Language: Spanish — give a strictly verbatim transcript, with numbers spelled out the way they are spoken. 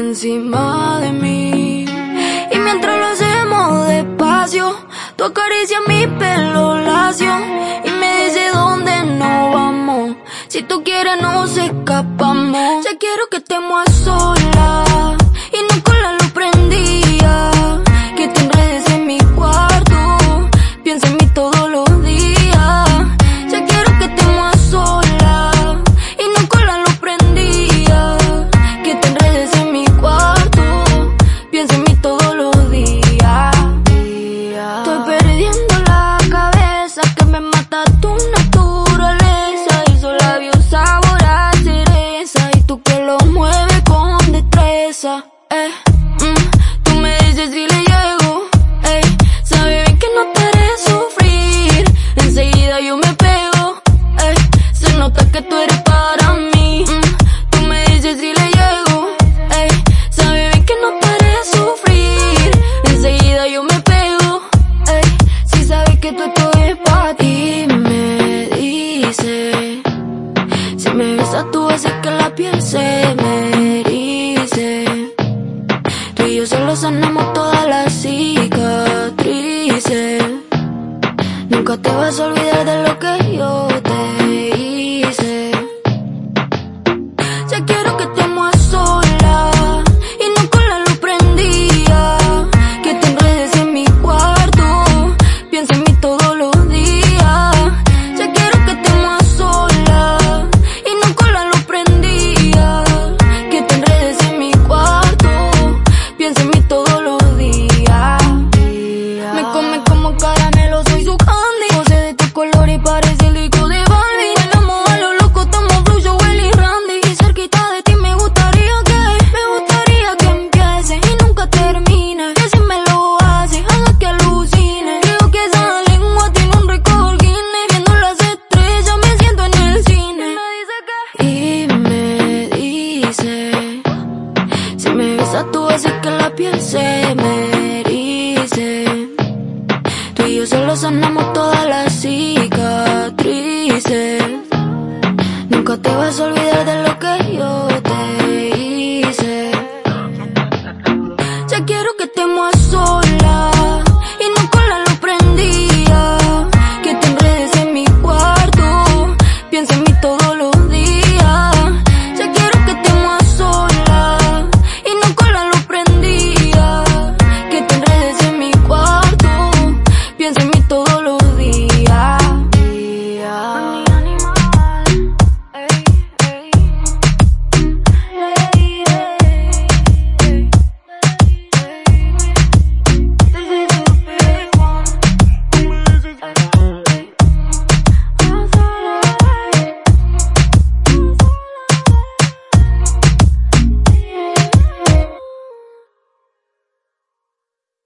encima de mí. Y mientras lo hacemos despacio, tú acaricias mi pelo lacio y me dices dónde nos vamos. Si tú quieres nos escapamos. Ya quiero que estemos a solas y no con la luz prendida, que te enredes en mi cuarto, piensa en mí todos los días. Ya quiero que estemos a solas y no con la luz prendida, que te enredes en mi cuarto, piensa en mí todos los días. Estoy perdiendo la cabeza, que me mata tu naturaleza, esos labios sabor a cereza y tú que lo mueves con destreza. Eh, mm, tú me dices si le llego, ey, sabe bien que no te haré sufrir, enseguida yo me pego, ey, se nota que tú eres para mí. Mm, tú me dices si le llego, ey, sabe bien que no te haré sufrir, enseguida yo me pego, ey, si sabes que tú esto es para ti. Y me dice, si me besas tú haces que la piel se me erice, tú y yo solo sanamos todas las cicatrices, nunca te vas a olvidar de lo que yo te hice. Ya quiero que estemos a solas y no con la luz prendida, que te enredes en mi cuarto, piensa en mí todos los días. Ya quiero que estemos a solas y no con la luz prendida, que te enredes en mi cuarto, piensa en mí todos los días. Me come como caramelo, soy su candy, pose de tu color y parece el hijo de Barbie. Bailamos a lo loco, estamos Blue, Joel y Randy, y cerquita de ti me gustaría que, me gustaría que empiece y nunca termine, que si me lo haces, haga que alucine. Creo que esa lengua tiene un récord Guinness, viendo las estrellas me siento en el cine. Y me dice, si me besas tú haces que la piel se me